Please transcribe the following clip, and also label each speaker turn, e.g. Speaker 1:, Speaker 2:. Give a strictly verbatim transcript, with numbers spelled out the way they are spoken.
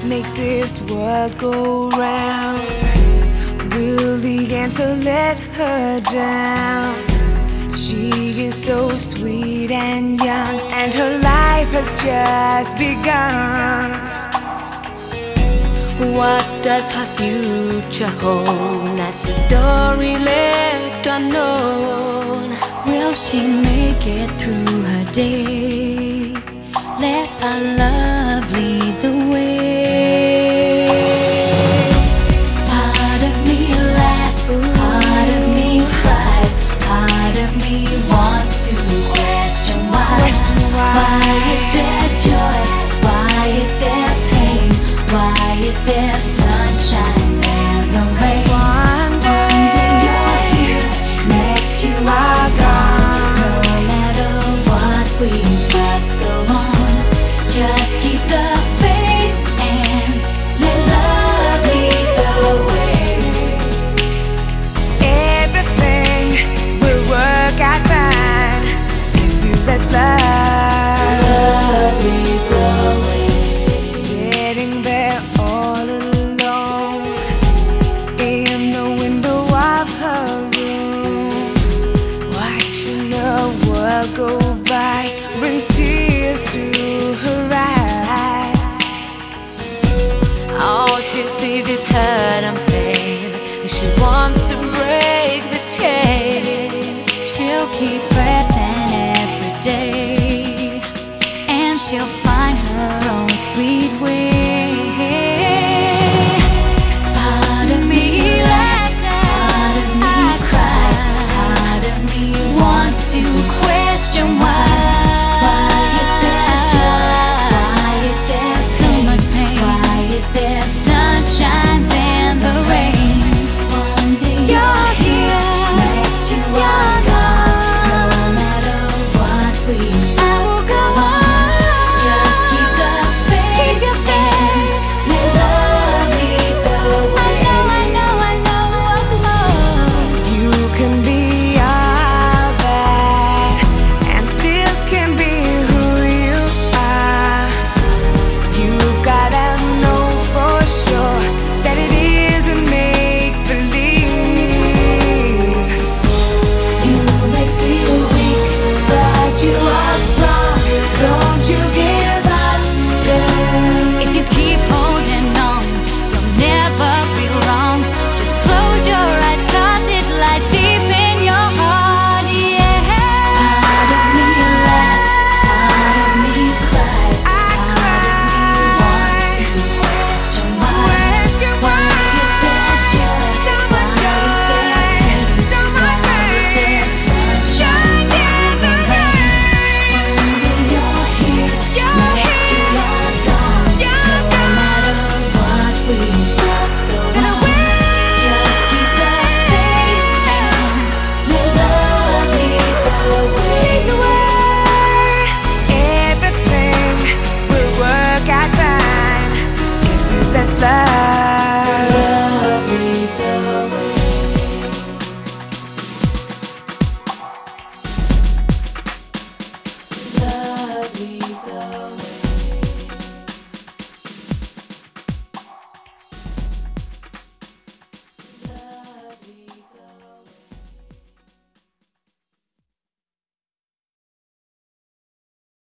Speaker 1: makes this world go round. Will the answer let her down? She is so sweet and young, and her life has just begun.
Speaker 2: What does her future hold? That's a story left unknown. Will she make it through her days? Let our love lead the way. Part of me laughs, part of me cries, part of me wants to question why.
Speaker 1: Question why.
Speaker 2: Why is there joy? Why is there pain? Why is there sunshine and no rain?
Speaker 1: One day,
Speaker 2: One day you're here, next you are gone. No matter what, we must go on. Just keep the faith and let love lead the way.
Speaker 1: everything will work out fine if you let love.
Speaker 2: Love lead the way.
Speaker 1: Sitting there all alone in the window of her room, watching the world go